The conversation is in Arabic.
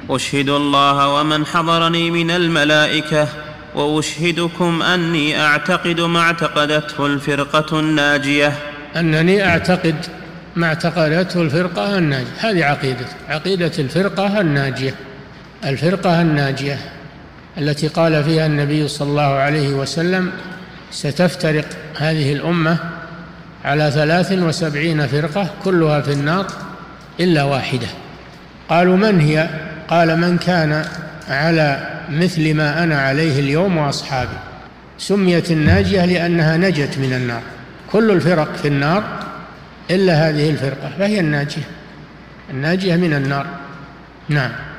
أشهد الله ومن حضرني من الملائكة وأشهدكم أني أعتقد ما اعتقدته الفرقة الناجية. أنني أعتقد ما اعتقدته الفرقة الناجية، هذه عقيدة الفرقة الناجية، الفرقة الناجية التي قال فيها النبي صلى الله عليه وسلم: ستفترق هذه الأمة على 73 فرقة كلها في النار إلا واحدة. قالوا: من هي؟ قال: من كان على مثل ما أنا عليه اليوم وأصحابي. سميت الناجية لأنها نجت من النار، كل الفرق في النار إلا هذه الفرقة، فهي الناجية من النار. نعم.